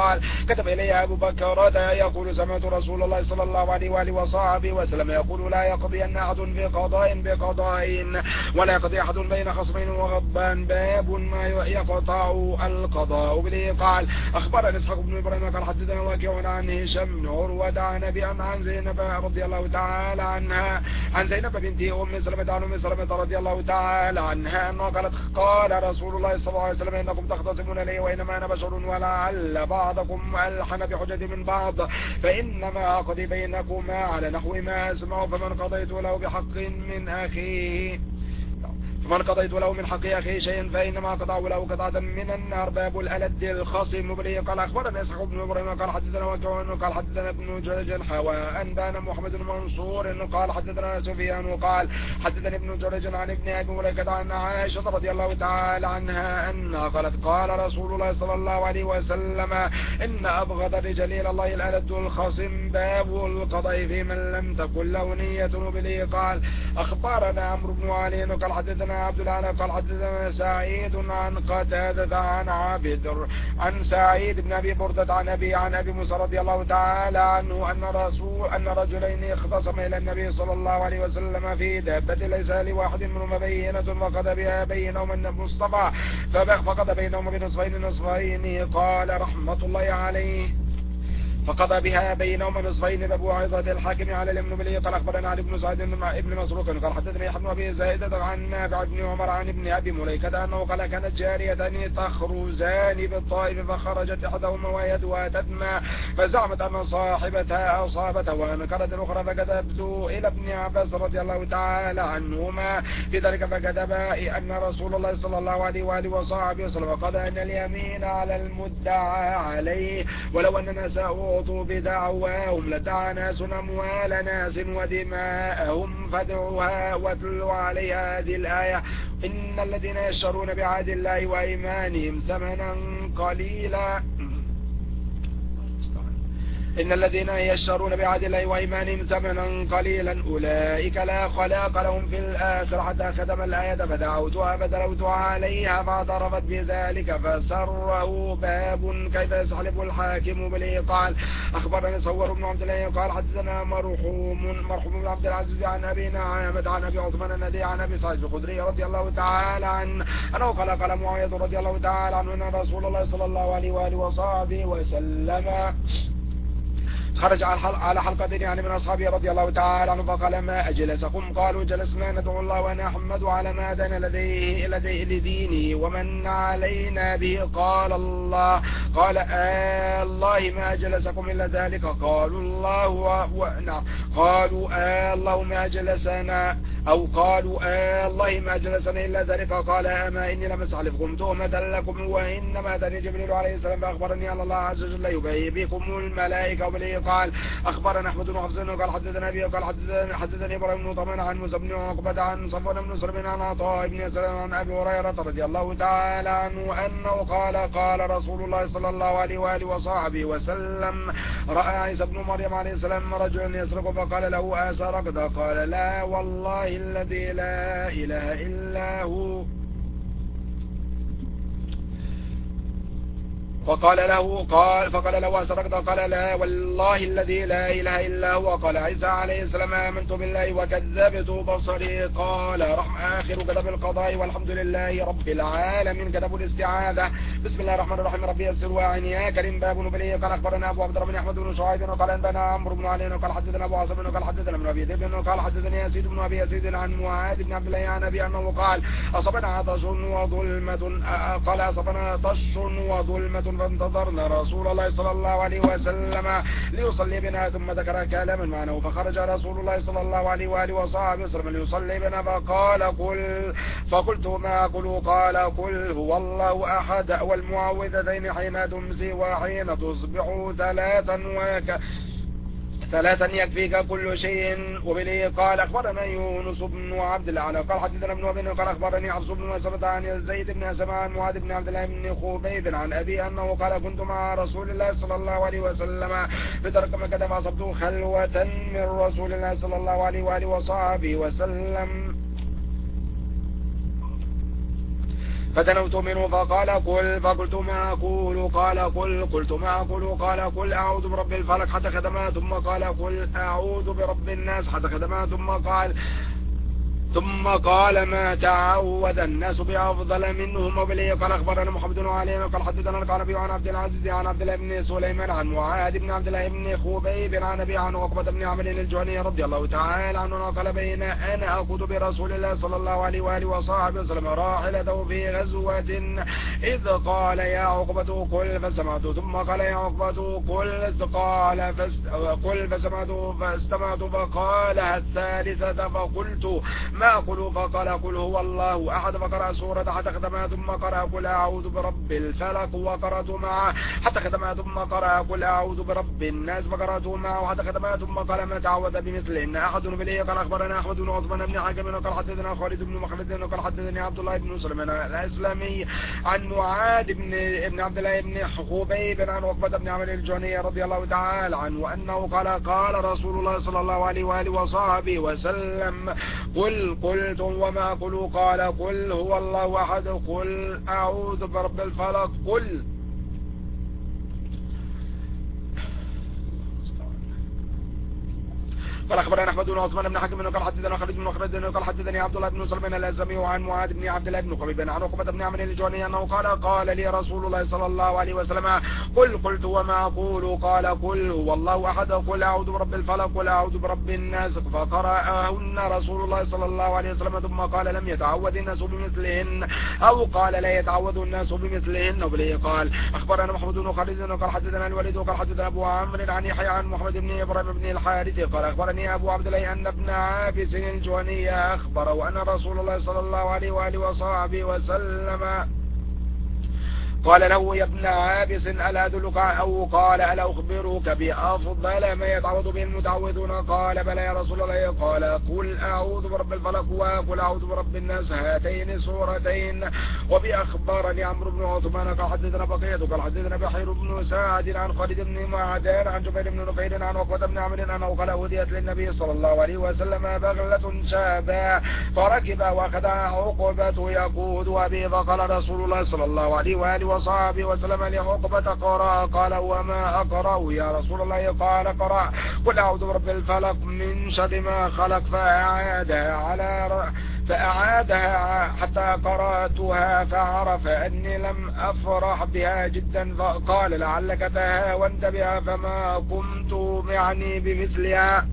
قال كتب إلي أبو بكر يقول سمعت رسول الله صلى الله عليه وآله وصحبه وسلم يقول لا يقضي أن أحد في قضاء بقضاء ولا يقضي أحد بين خصمين وغضبان. باب ما يقطع القضاء به. قال أخبرنا إسحاق بن إبراهيم قال حدثنا وكيع عن هشام بن عروة عن أبي عن زينب رضي الله تعالى عنها عن زينب بنت أم سلمة عن أم سلمة رضي الله تعالى عنها أنها قالت قال رسول الله صلى الله عليه وسلم إنكم تختصمون لي وإنما أنا بشر ولعل بعضكم ألحن بحجة من بعض فإنما أقضي بينكما على نحو ما أسمع فمن قضيت له بحق من أخيه فمن قضيت له من حق أخيه شيئا فإنما قطع له قطعة من النار. باب الألد الخصم به. قال أخبرنا إسحاق بن إبراهيم قال حدثنا وكيع قال حدثنا ابن جريج حواء أنبانا محمد بن منصور قال حدثنا سفيان قال حدثني ابن جريج عن ابن أبي مليكة عن عائشة رضي الله تعالى عنها أنها قالت قال رسول الله صلى الله عليه وسلم إن أبغض الرجال إلى الله الألد الخصم. باب القضاء في من لم تكن له نية به. قال أخبرنا عمرو بن علي قال حدثنا عبد الله قال حدثنا سعيد عن قتادة عن عابد عن سعيد بن أبي بردة عن أبي موسى رضي الله تعالى عنه أن رجلين اختصم إلى النبي صلى الله عليه وسلم في دابة ليس لواحد منهما بينة فقضى بها بينهما المصطفى فقضى بينهما بنصفين قال رحمة الله عليه فقضى بها بينهما نصفين. باب عظة الحاكم على اليمين باليمين. قال أخبرنا علي بن سعيد بن مسروق قال حدثني يحيى بن أبي زائدة عن نافع بن عمر عن ابن أبي مليكة أنه قال كانت جاريتان تخرزان بالطائف فخرجت إحداهما ويدها تدمى فزعمت أن صاحبتها أصابتها وأنكرت الأخرى فكتبت إلى ابن عباس رضي الله تعالى عنهما في ذلك فكتب أن رسول الله صلى الله عليه وآله وصحبه وسلم قضى أن اليمين على المدعى عليه ولو أننا سأوطوا بدعواهم لدعى ناس أموال ناس ودماءهم فادعوها واتلوا عليها هذه الآية إن الذين يشترون بعهد الله وأيمانهم ثمنا قليلا إن الذين يشترون بعهد الله وأيمانهم ثمنا قليلا أولئك لا خلاق لهم في الآخرة حتى ختم الآية فدعوتها فتلوتها عليها فاعترفت بذلك فسره. باب كيف يستحلف الحاكم به. قال أخبرنا صور بن عبد الله قال حدثنا مرحوم بن عبد العزيز عن أبي نعامة عن أبي عثمان النبي عن أبي سعيد الخدري رضي الله تعالى عنه أنه قال معاوية رضي الله تعالى عنه أن رسول الله صلى الله عليه وآله وصحبه وسلم خرج على حلقة يعني من أصحابه رضي الله تعالى عنه فقال ما أجلسكم؟ قالوا جلسنا ندعو الله ونحمد على ما دان لديه لدينه ومن علينا به. قال الله الله ما أجلسكم إلا ذلك. قالوا الله قالوا الله ما جلسنا أو قالوا الله ما جلسنا إلا ذلك. قال أما إني لم أستحلفكم تهمة لكم وإنما أتاني جبريل عليه السلام فأخبرني أن الله عز وجل يباهي بكم الملائكة وبليه. قال أخبرنا أحمد بن حفص قال حدثنا أبي قال حدثني إبراهيم بن طمان عن موسى بن عقبة عن صفوان بن سليمان عن عطاء بن يسار عن أبي هريرة رضي الله تعالى عنه أنه قال رسول الله صلى الله عليه وآله وصحبه وسلم رأى عيسى بن مريم عليه السلام رجلا يسرق فقال له أسرقت؟ قال لا والله الذي لا إله إلا هو. فقال له أسرقت؟ قال لا والله الذي لا إله إلا هو. قال عيسى عليه السلام آمنت بالله وكذبت بصري. قال آخر كتب القضاء والحمد لله رب العالمين. كتب الاستعاذة. بسم الله الرحمن الرحيم. ربي يسر وأعني يا كريم. باب نبلي. قال أخبرنا أبو عبد الرحمن أحمد بن شعيب قال أنبأنا عمرو بن علي قال حدثنا أبو عاصم قال حدثنا ابن أبي ذئب قال حدثني يزيد بن أبي يزيد عن معاذ بن عبد الله عن أبي أنه قال أصابنا عطش وظلمة قال أصابنا طش وظلمة فانتظرنا رسول الله صلى الله عليه وسلم ليصلي بنا ثم ذكر كلاما معناه فخرج رسول الله صلى الله عليه وآله وصحبه وسلم ليصلي بنا فقال قل فقلت ما أقول؟ قال قل هو الله أحد والمعوذتين حين تمسي وحين تصبح ثلاثا يكفيك كل شيء. وبليه. قال أخبرنا يونس بن عبد الله قال حدثنا ابن وهب قال أخبرني حفص بن مسعود عن زيد بن أسماء عن معاذ بن عبد الله بن خبيب عن أبي أنه قال كنت مع رسول الله صلى الله عليه وسلم بترك مكة فأصبت خلوة من رسول الله صلى الله عليه وآله وصحبه وسلم فدنوت منه فقال قل، فقلت ما أقول، قال قل، قلت ما أقول، قال قل أعوذ برب الفلق حتى ختمها، ثم قال قل أعوذ برب الناس حتى ختمها، ثم قال ما تعوذ الناس بأفضل منهم وبليه. قال أخبرنا محمد بن علي قال حدثنا القعنبي عن عبد العزيز عن عبد الله بن سليمان عن معاذ بن عبد الله بن خبيب عن أبي عن عقبة بن عمرو الجهني رضي الله تعالى عنه قال بين أنا أقود برسول الله صلى الله عليه وآله وصحبه وسلم راحلته في غزوة إذ قال يا عقبة قل فسمعت، ثم قال يا عقبة قل فسمعت فاستمعت، فقالها الثالثة فقلت ما أقول، فقال قل هو الله أحد، فقرأ سورة حتى ختمها، ثم قرأ قل أعوذ برب الفلق وقرأت معه حتى ختمها، ثم قرأ قل أعوذ برب الناس فقرأت معه حتى ختمها، ثم قال ما تعوذ بمثلهن أحد بليه. قال أخبرنا أحمد بن عثمان بن حكم قال حدثنا خالد بن مخلد قال حدثني عبد الله بن سليمان الأسلمي عن معاذ بن عبد الله بن خبيب عن عقبة بن عمرو الجهني رضي الله تعالى عنه وأنه قال رسول الله صلى الله عليه وآله وصحبه وسلم قلت وما قل، قال قل هو الله أحد، قل أعوذ برب الفلق، قل قال أخبرنا أحمد بن عثمان بن حكم قال حدثنا خالد بن مخلد قال حدثني عبد الله بن سليمان الأسلمي عن معاذ بن عبد الله بن خبيب عن عقبة بن عمرو الجهني أنه قال لي رسول الله صلى الله عليه وسلم قلت وما أقول، قال قل هو الله أحد، قل أعوذ برب الفلق، قل أعوذ برب الناس، فقرأهن رسول الله صلى الله عليه وسلم، ثم قال لم يتعوذ الناس بمثلهن، أو قال لا يتعوذ الناس بمثلهن. وبليه قال أخبرنا محمد بن خالد قال حدثنا الوليد قال حدثنا أبو عمرو عن يحيى عن محمد بن إبراهيم بن الحارث قال أخبرني أبو عبد الله أن ابن عابس الجهني أخبره أن رسول الله صلى الله عليه وآله وصحبه وسلم قال له يا ابن عابس ألا أدلك، أو قال ألا أخبرك بأفضل ما يتعوذ به المتعوذون، قال بلى يا رسول الله، قال قل أعوذ برب الفلق وقل أعوذ برب الناس، هاتين سورتين. وبأخبرني عمرو بن عثمان قال حدثنا بقية قال حدثنا بحير بن سعد عن خالد بن معدان عن جبير بن نفير عن عقبة بن عمرو أنه قال أهديت للنبي صلى الله عليه وسلم بغلة شابا فركب وأخذ عقبة يقود به، فقال رسول الله صلى الله عليه وآله وصحبه وسلم لعقبة قرأ، قال وما أقرأ يا رسول الله، قال قرأ قل أعوذ برب الفلق من شر ما خلق، فأعادها حتى قرأتها فعرف أني لم أفرح بها جدا، فقال لعلك تهاونت بها فما قمت يعني بمثلها.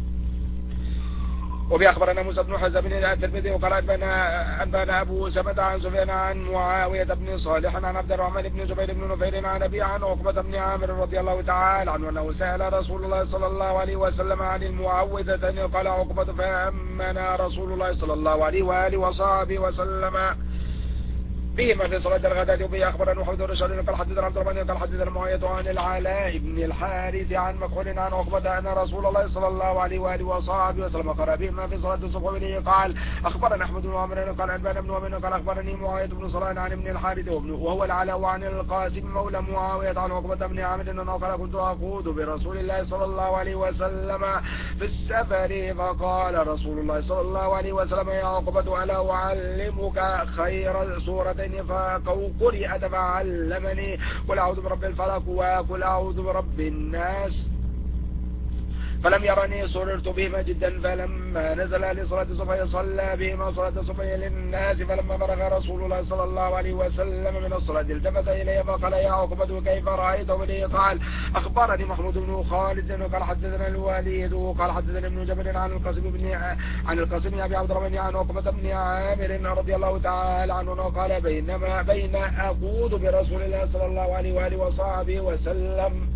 وبأخبرنا موسى بن حزم بن الترمذي وقال أنبانا أبو سمة عن سفيان عن معاوية بن صالح عن عبد الرحمن بن جبير بن نفير عن أبي عن عقبة بن عامر رضي الله تعالى عنه أنه سأل رسول الله صلى الله عليه وسلم عن المعوذتين، قال عقبة فأمنا رسول الله صلى الله عليه وآله وصحبه وسلم بهما في صلاة الغداة. وبه أخبرنا محمد بن شهر قال حدثنا عبد الرحمن قال حدثنا معاوية عن العلاء بن الحارث عن مكحول عن عقبة أن رسول الله صلى الله عليه وآله وصحبه وسلم قرأ بهما في صلاة الصبح. وبه قال أخبرنا أحمد بن عمرو قال أنبانا بن ومن قال أخبرني معاوية بن صلاح عن ابن الحارث وهو العلاء عن القاسم مولى معاوية عن عقبة بن عامر أنه قال كنت أقود برسول الله صلى الله عليه وسلم في السفر، فقال رسول الله صلى الله عليه وسلم يا عقبة ألا أعلمك خير سورة فقرئ فعلمني قل أعوذ برب الفلق وقل أعوذ برب الناس، فلم يرني سررت بهما جدا، فلما نزل لصلاة الصبح صلى بهما صلاة الصبح للناس، فلما فرغ رسول الله صلى الله عليه وسلم من الصلاة التفت إليه فقال يا عقبة كيف رأيت؟ ولي قال أخبرني محمود بن خالد قال حدثنا الوليد قال حدثنا ابن جبل عن القاسم أبي عبد الرحمن عن عقبة بن عامر رضي الله تعالى عنه قال بين أقود برسول الله صلى الله عليه وآله وصحبه وسلم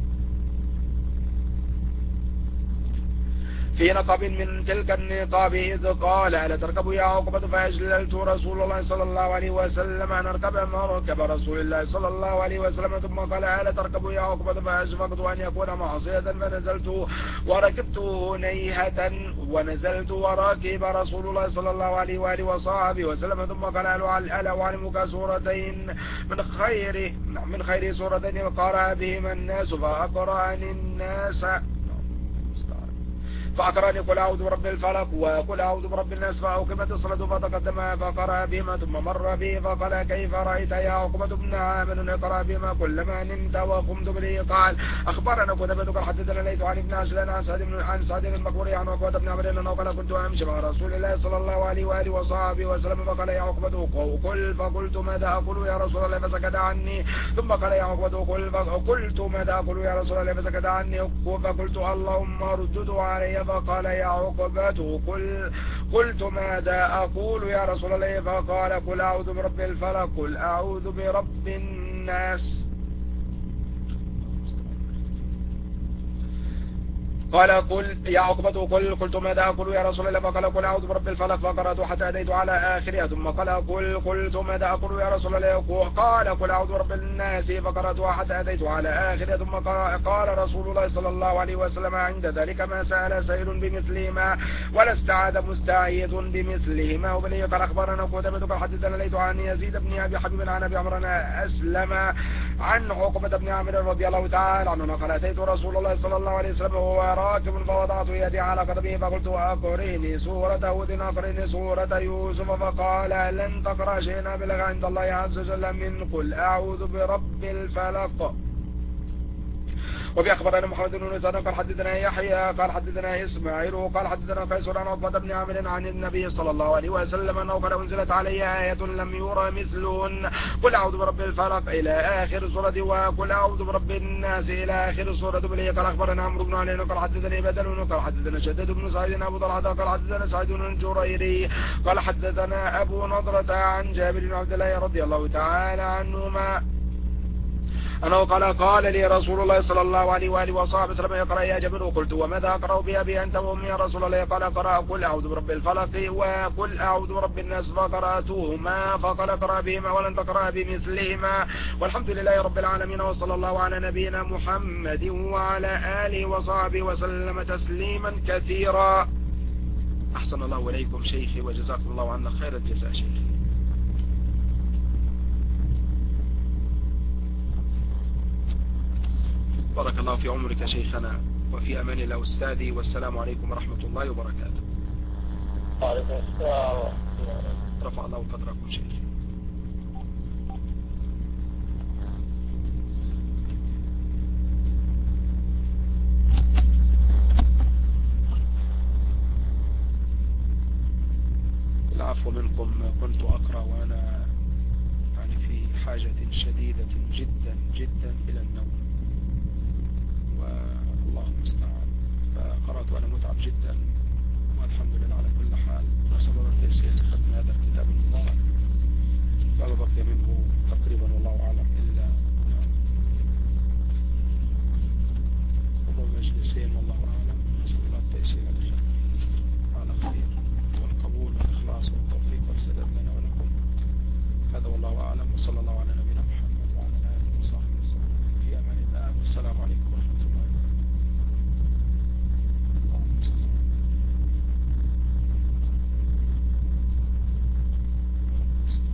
في نقب من تلك النقاب إذ قال ألا تركبوا يا عقبة، فأجللت رسول الله صلى الله عليه وسلم أن أركب مركب رسول الله صلى الله عليه وسلم، ثم قال ألا تركبوا يا عقبة، فأشفقت أن يكون معصية فنزلت وركبت هنيهة ونزلت وركب رسول الله صلى الله عليه وآله وصحبه وسلم، ثم قال ألا أعلمك سورتين من خير سورتين قرأ بهما الناس، فأقرأني الناس فأقرأني قل أعوذ برب الفلق وقل أعوذ برب الناس، فأوقمت الصلاة فتقدم فقرأ بهما ثم مر به فقال كيف رأيت يا عقبة بن عامر؟ اقرأ بهما كلما نمت وقمت به. قال أخبرنا قتيبة قال حدثنا الليث عن ابن عجلان عن سعد المقبوري عن عقبة بن عامر أنه قال كنت أمشي مع رسول الله صلى الله عليه وآله وصحبه وسلم فقال يا عقبة قل، فقلت ماذا أقول يا رسول الله فسكت عني. ثم قال يا عقبة قل، فقلت ماذا أقول يا رسول الله فسكت عني. فقلت اللهم ردده علي. فقال يا عقبة قلت ماذا أقول يا رسول الله؟ فقال قل أعوذ برب الفلق قل أعوذ برب الناس. قال قل يا عقبة قلت ماذا أقول يا رسول الله؟ فقال قل أعوذ برب الفلق. فقرأت حتى أتيت على آخرها. ثم قال قلت ماذا أقول يا رسول الله؟ قال قل أعوذ برب الناس. فقرأت حتى أتيت على آخرها. ثم قال رسول الله صلى الله عليه وسلم عند ذلك ما سأل سائل بمثلهما ولا استعاذ مستعيذ بمثلهما. وبني قال أخبرنا قتيبة قال حدثنا الليث عن يزيد بن أبي حبيب عن أبي عمرو أسلم عن عقبة بن عامر رضي الله تعالى عنه قال أتيت رسول الله صلى الله عليه وسلم وهو راكب فوضعت يدي على قدمه فقلت أقرئني سورة هود أقرئني سورة يوسف. فقال لن تقرأ شيئا أبلغ عند الله عز وجل من قل أعوذ برب الفلق. وفي أخبرنا محمد بن نصر قال حدثنا يحيى قال حدثنا إسماعيل قال حدثنا قيس عن عقبة بن عامر عن النبي صلى الله عليه وسلم أنه قال أنزلت علي آية لم يرى مثلهن قل أعوذ برب الفلق إلى آخر سورة وقل أعوذ برب الناس إلى آخر سورة. بلي قال أخبرنا عمرو بن علي قال حدثني بدل قال حدثنا شداد بن سعيد أبو طلحة قال حدثنا سعيد بن الجريري قال حدثنا أبو نضرة عن جابر بن عبد الله رضي الله تعالى عنهما أنه قال لي رسول الله صلى الله عليه وآله وصحبه وسلم اقرأ يا جابر. وقلت وماذا أقرأ بأبي أنت وأمي يا رسول الله؟ قال اقرأ قل أعوذ برب الفلق وقل أعوذ برب الناس. فقرأتهما فقال اقرأ بهما ولن تقرأ بمثلهما. والحمد لله رب العالمين وصلى الله على نبينا محمد وعلى آله وصحبه وسلم تسليما كثيرا. أحسن الله إليكم شيخي وجزاكم الله عنا خير الجزاء شيخي. بارك الله في عمرك شيخنا وفي أمان الله أستاذي، والسلام عليكم ورحمة الله وبركاته. وعليكم السلام ورحمة الله. رفع الله قدركم شيخي. العفو منكم، كنت أقرأ وأنا يعني في حاجة شديدة جدا جدا إلى النوم والله المستعان، فقرأت وأنا متعب جدا والحمد لله على كل حال.